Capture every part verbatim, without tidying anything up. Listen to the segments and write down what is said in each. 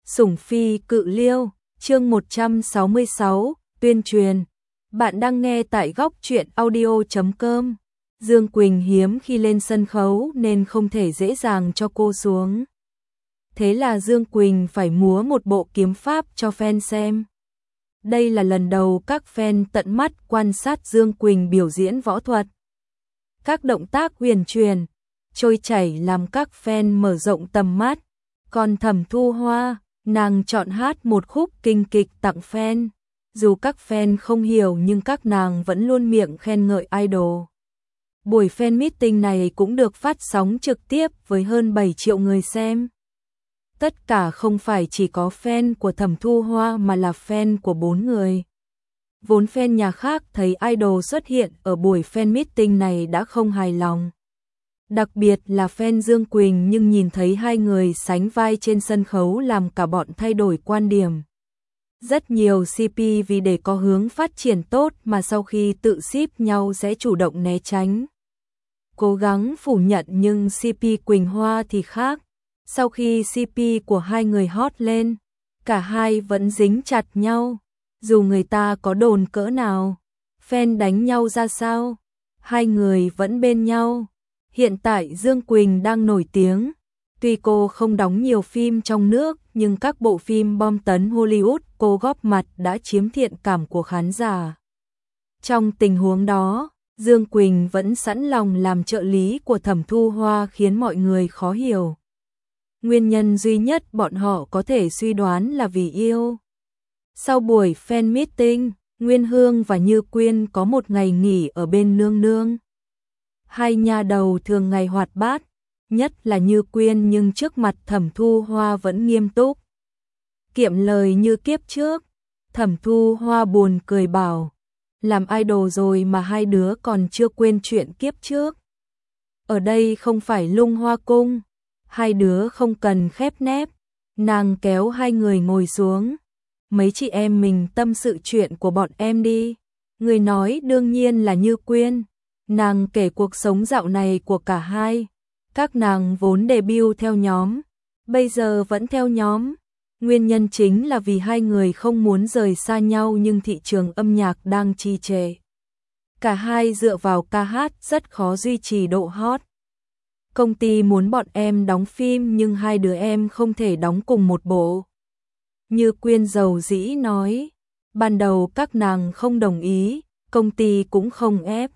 Sủng phi cự liêu, chương một trăm sáu mươi sáu, tuyên truyền. Bạn đang nghe tại góc truyện audio chấm com. Dương Quỳnh hiếm khi lên sân khấu nên không thể dễ dàng cho cô xuống. Thế là Dương Quỳnh phải múa một bộ kiếm pháp cho fan xem. Đây là lần đầu các fan tận mắt quan sát Dương Quỳnh biểu diễn võ thuật. Các động tác huyền truyền, trôi chảy làm các fan mở rộng tầm mắt. Còn Thẩm Thu Hoa, nàng chọn hát một khúc kinh kịch tặng fan. Dù các fan không hiểu nhưng các nàng vẫn luôn miệng khen ngợi idol. Buổi fan meeting này cũng được phát sóng trực tiếp với hơn bảy triệu người xem. Tất cả không phải chỉ có fan của Thẩm Thu Hoa mà là fan của bốn người. Vốn fan nhà khác thấy idol xuất hiện ở buổi fan meeting này đã không hài lòng. Đặc biệt là fan Dương Quỳnh nhưng nhìn thấy hai người sánh vai trên sân khấu làm cả bọn thay đổi quan điểm. Rất nhiều xê pê vì để có hướng phát triển tốt mà sau khi tự ship nhau sẽ chủ động né tránh. Cố gắng phủ nhận nhưng xê pê Quỳnh Hoa thì khác. Sau khi xê pê của hai người hot lên, cả hai vẫn dính chặt nhau. Dù người ta có đồn cỡ nào, fan đánh nhau ra sao, hai người vẫn bên nhau. Hiện tại Dương Quỳnh đang nổi tiếng. Tuy cô không đóng nhiều phim trong nước nhưng các bộ phim bom tấn Hollywood cô góp mặt đã chiếm thiện cảm của khán giả. Trong tình huống đó, Dương Quỳnh vẫn sẵn lòng làm trợ lý của Thẩm Thu Hoa khiến mọi người khó hiểu. Nguyên nhân duy nhất bọn họ có thể suy đoán là vì yêu. Sau buổi fan meeting, Nguyên Hương và Như Quyên có một ngày nghỉ ở bên nương nương. Hai nha đầu thường ngày hoạt bát, nhất là Như Quyên nhưng trước mặt Thẩm Thu Hoa vẫn nghiêm túc. Kiệm lời như kiếp trước, Thẩm Thu Hoa buồn cười bảo, làm idol rồi mà hai đứa còn chưa quên chuyện kiếp trước. Ở đây không phải Lung Hoa Cung, hai đứa không cần khép nép. Nàng kéo hai người ngồi xuống. Mấy chị em mình tâm sự chuyện của bọn em đi. Người nói đương nhiên là Như Quyên. Nàng kể cuộc sống dạo này của cả hai. Các nàng vốn debut theo nhóm, bây giờ vẫn theo nhóm. Nguyên nhân chính là vì hai người không muốn rời xa nhau nhưng thị trường âm nhạc đang trì trệ. Cả hai dựa vào ca hát rất khó duy trì độ hot. Công ty muốn bọn em đóng phim nhưng hai đứa em không thể đóng cùng một bộ. Như Quyên dầu dĩ nói, ban đầu các nàng không đồng ý, công ty cũng không ép.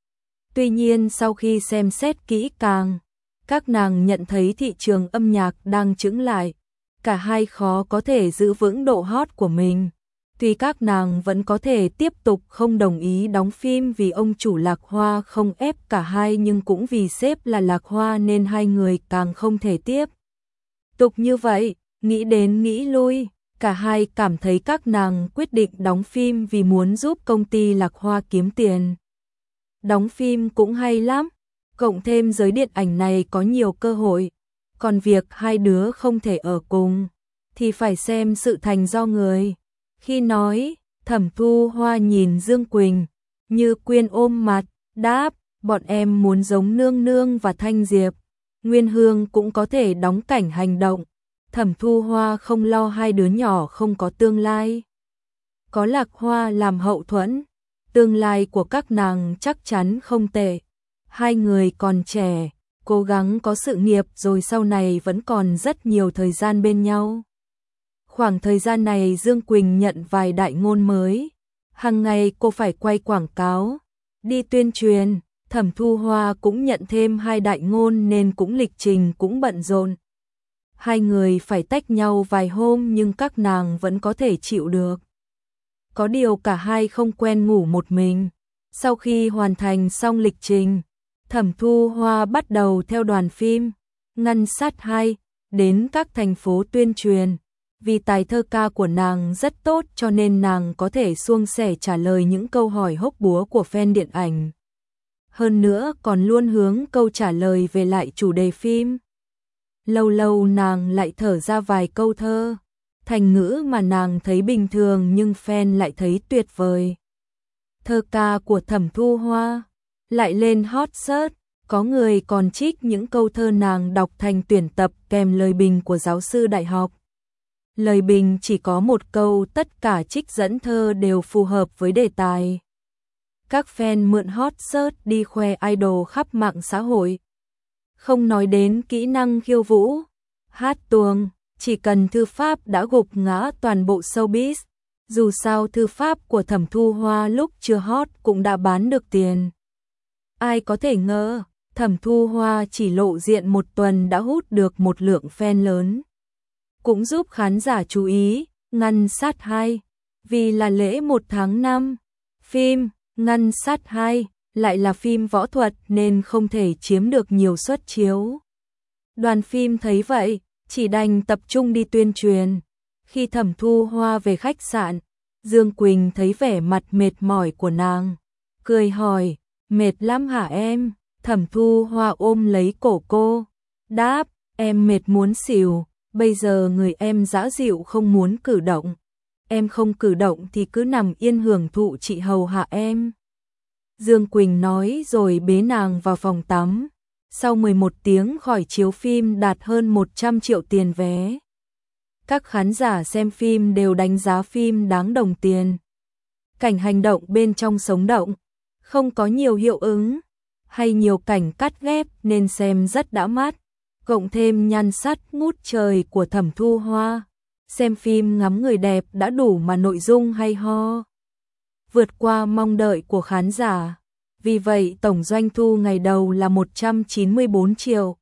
Tuy nhiên sau khi xem xét kỹ càng, các nàng nhận thấy thị trường âm nhạc đang chững lại, cả hai khó có thể giữ vững độ hot của mình. Tuy các nàng vẫn có thể tiếp tục không đồng ý đóng phim vì ông chủ Lạc Hoa không ép cả hai nhưng cũng vì sếp là Lạc Hoa nên hai người càng không thể tiếp tục như vậy. Nghĩ đến nghĩ lui, cả hai cảm thấy các nàng quyết định đóng phim vì muốn giúp công ty Lạc Hoa kiếm tiền. Đóng phim cũng hay lắm, cộng thêm giới điện ảnh này có nhiều cơ hội. Còn việc hai đứa không thể ở cùng thì phải xem sự thành do người. Khi nói, Thẩm Thu Hoa nhìn Dương Quỳnh, Như Quyên ôm mặt, đáp, bọn em muốn giống Nương Nương và Thanh Diệp. Nguyên Hương cũng có thể đóng cảnh hành động. Thẩm Thu Hoa không lo hai đứa nhỏ không có tương lai. Có Lạc Hoa làm hậu thuẫn, tương lai của các nàng chắc chắn không tệ. Hai người còn trẻ, cố gắng có sự nghiệp rồi sau này vẫn còn rất nhiều thời gian bên nhau. Khoảng thời gian này Dương Quỳnh nhận vài đại ngôn mới. Hàng ngày cô phải quay quảng cáo, đi tuyên truyền. Thẩm Thu Hoa cũng nhận thêm hai đại ngôn nên cũng lịch trình cũng bận rộn. Hai người phải tách nhau vài hôm nhưng các nàng vẫn có thể chịu được. Có điều cả hai không quen ngủ một mình. Sau khi hoàn thành xong lịch trình, Thẩm Thu Hoa bắt đầu theo đoàn phim Ngân Sát hai đến các thành phố tuyên truyền. Vì tài thơ ca của nàng rất tốt cho nên nàng có thể suôn sẻ trả lời những câu hỏi hốc búa của fan điện ảnh. Hơn nữa còn luôn hướng câu trả lời về lại chủ đề phim. Lâu lâu nàng lại thở ra vài câu thơ, thành ngữ mà nàng thấy bình thường nhưng fan lại thấy tuyệt vời. Thơ ca của Thẩm Thu Hoa lại lên hot search, có người còn trích những câu thơ nàng đọc thành tuyển tập kèm lời bình của giáo sư đại học. lời bình chỉ có một câu, tất cả trích dẫn thơ đều phù hợp với đề tài. Các fan mượn hot search đi khoe idol khắp mạng xã hội. Không nói đến kỹ năng khiêu vũ, hát tuồng, chỉ cần thư pháp đã gục ngã toàn bộ showbiz. Dù sao thư pháp của Thẩm Thu Hoa lúc chưa hot cũng đã bán được tiền. Ai có thể ngờ, Thẩm Thu Hoa chỉ lộ diện một tuần đã hút được một lượng fan lớn. Cũng giúp khán giả chú ý, Ngân Sát hai. Vì là lễ một tháng năm, phim Ngân Sát hai lại là phim võ thuật nên không thể chiếm được nhiều suất chiếu. Đoàn phim thấy vậy, chỉ đành tập trung đi tuyên truyền. Khi Thẩm Thu Hoa về khách sạn, Dương Quỳnh thấy vẻ mặt mệt mỏi của nàng, cười hỏi, mệt lắm hả em? Thẩm Thu Hoa ôm lấy cổ cô, đáp, em mệt muốn xỉu, bây giờ người em dã dịu không muốn cử động. Em không cử động thì cứ nằm yên hưởng thụ chị hầu hạ em. Dương Quỳnh nói rồi bế nàng vào phòng tắm. Sau mười một tiếng khỏi chiếu phim đạt hơn một trăm triệu tiền vé. Các khán giả xem phim đều đánh giá phim đáng đồng tiền. Cảnh hành động bên trong sống động, không có nhiều hiệu ứng, hay nhiều cảnh cắt ghép nên xem rất đã mắt. Cộng thêm nhan sắc ngút trời của Thẩm Thu Hoa, xem phim ngắm người đẹp đã đủ mà nội dung hay ho. Vượt qua mong đợi của khán giả. Vì vậy tổng doanh thu ngày đầu là một trăm chín mươi bốn triệu.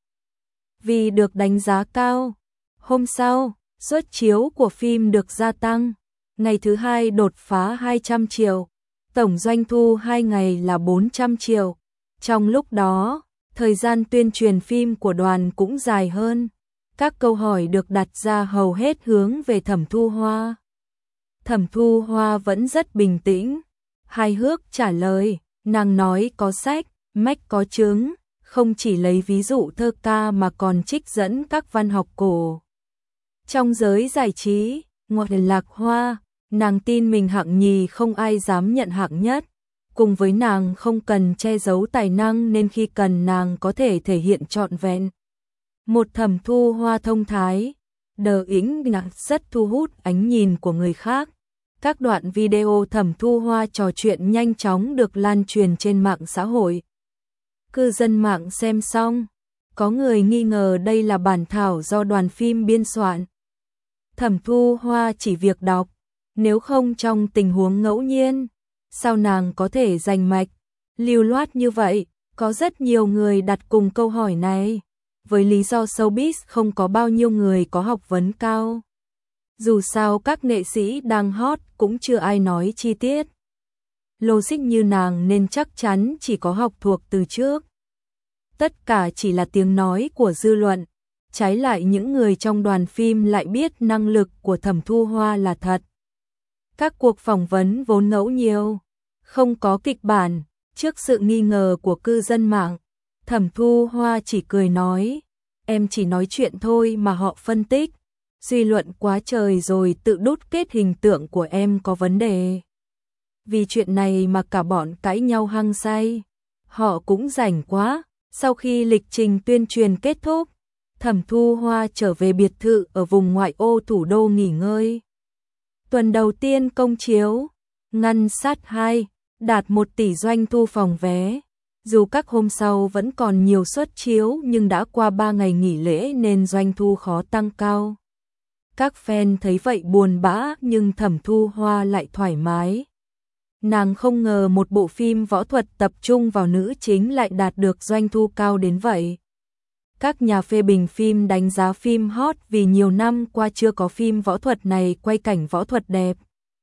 Vì được đánh giá cao, hôm sau, suất chiếu của phim được gia tăng. Ngày thứ hai đột phá hai trăm triệu. Tổng doanh thu hai ngày là bốn trăm triệu. Trong lúc đó, thời gian tuyên truyền phim của đoàn cũng dài hơn. Các câu hỏi được đặt ra hầu hết hướng về Thẩm Thu Hoa. Thẩm Thu Hoa vẫn rất bình tĩnh, hài hước trả lời. Nàng nói có sách, mách có chứng, không chỉ lấy ví dụ thơ ca mà còn trích dẫn các văn học cổ. Trong giới giải trí, ngoài Lạc Hoa, nàng tin mình hạng nhì không ai dám nhận hạng nhất. Cùng với nàng không cần che giấu tài năng nên khi cần nàng có thể thể hiện trọn vẹn. Một Thẩm Thu Hoa thông thái, đờ ĩnh nặng rất thu hút ánh nhìn của người khác. Các đoạn video Thẩm Thu Hoa trò chuyện nhanh chóng được lan truyền trên mạng xã hội. Cư dân mạng xem xong, có người nghi ngờ đây là bản thảo do đoàn phim biên soạn. Thẩm Thu Hoa chỉ việc đọc, nếu không trong tình huống ngẫu nhiên, sao nàng có thể rành mạch, lưu loát như vậy? Có rất nhiều người đặt cùng câu hỏi này, với lý do showbiz không có bao nhiêu người có học vấn cao. Dù sao các nghệ sĩ đang hot cũng chưa ai nói chi tiết. Logic như nàng nên chắc chắn chỉ có học thuộc từ trước. Tất cả chỉ là tiếng nói của dư luận. Trái lại những người trong đoàn phim lại biết năng lực của Thẩm Thu Hoa là thật. Các cuộc phỏng vấn vốn ngẫu nhiều, không có kịch bản. Trước sự nghi ngờ của cư dân mạng, Thẩm Thu Hoa chỉ cười nói, em chỉ nói chuyện thôi mà họ phân tích. Suy luận quá trời rồi tự đúc kết hình tượng của em có vấn đề. Vì chuyện này mà cả bọn cãi nhau hăng say. Họ cũng rảnh quá. Sau khi lịch trình tuyên truyền kết thúc, Thẩm Thu Hoa trở về biệt thự ở vùng ngoại ô thủ đô nghỉ ngơi. Tuần đầu tiên công chiếu, Ngân Sát hai đạt một tỷ doanh thu phòng vé. Dù các hôm sau vẫn còn nhiều suất chiếu nhưng đã qua ba ngày nghỉ lễ nên doanh thu khó tăng cao. Các fan thấy vậy buồn bã nhưng Thẩm Thu Hoa lại thoải mái. Nàng không ngờ một bộ phim võ thuật tập trung vào nữ chính lại đạt được doanh thu cao đến vậy. Các nhà phê bình phim đánh giá phim hot vì nhiều năm qua chưa có phim võ thuật này quay cảnh võ thuật đẹp.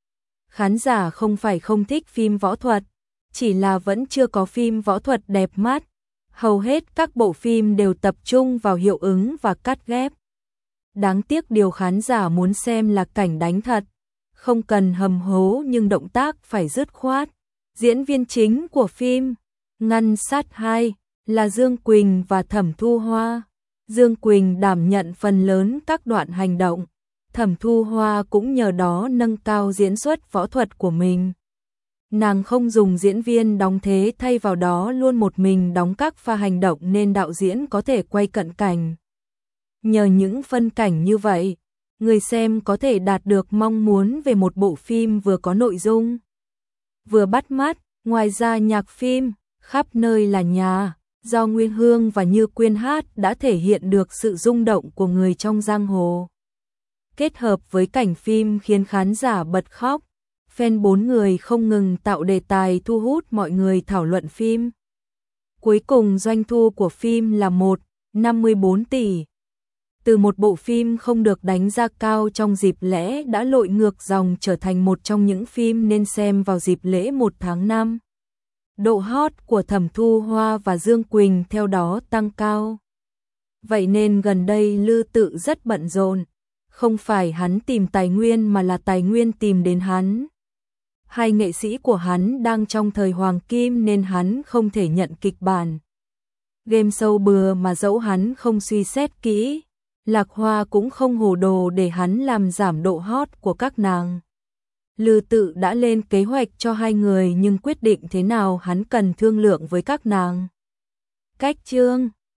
Khán giả không phải không thích phim võ thuật, chỉ là vẫn chưa có phim võ thuật đẹp mắt. Hầu hết các bộ phim đều tập trung vào hiệu ứng và cắt ghép. Đáng tiếc điều khán giả muốn xem là cảnh đánh thật, không cần hầm hố nhưng động tác phải dứt khoát. Diễn viên chính của phim Ngân Sát hai là Dương Quỳnh và Thẩm Thu Hoa. Dương Quỳnh đảm nhận phần lớn các đoạn hành động, Thẩm Thu Hoa cũng nhờ đó nâng cao diễn xuất võ thuật của mình. Nàng không dùng diễn viên đóng thế, thay vào đó luôn một mình đóng các pha hành động nên đạo diễn có thể quay cận cảnh. Nhờ những phân cảnh như vậy, người xem có thể đạt được mong muốn về một bộ phim vừa có nội dung, vừa bắt mắt. Ngoài ra nhạc phim Khắp nơi là nhà do Nguyên Hương và Như Quyên hát đã thể hiện được sự rung động của người trong giang hồ. Kết hợp với cảnh phim khiến khán giả bật khóc, fan bốn người không ngừng tạo đề tài thu hút mọi người thảo luận phim. Cuối cùng doanh thu của phim là một phẩy năm mươi bốn tỷ. Từ một bộ phim không được đánh giá cao trong dịp lễ đã lội ngược dòng trở thành một trong những phim nên xem vào dịp lễ một tháng năm. Độ hot của Thẩm Thu Hoa và Dương Quỳnh theo đó tăng cao. Vậy nên gần đây Lư Tự rất bận rộn, không phải hắn tìm tài nguyên mà là tài nguyên tìm đến hắn. Hai nghệ sĩ của hắn đang trong thời hoàng kim nên hắn không thể nhận kịch bản game show bừa mà dẫu hắn không suy xét kỹ. Lạc Hoa cũng không hồ đồ để hắn làm giảm độ hot của các nàng. Lư Tự đã lên kế hoạch cho hai người nhưng quyết định thế nào hắn cần thương lượng với các nàng. Cách chương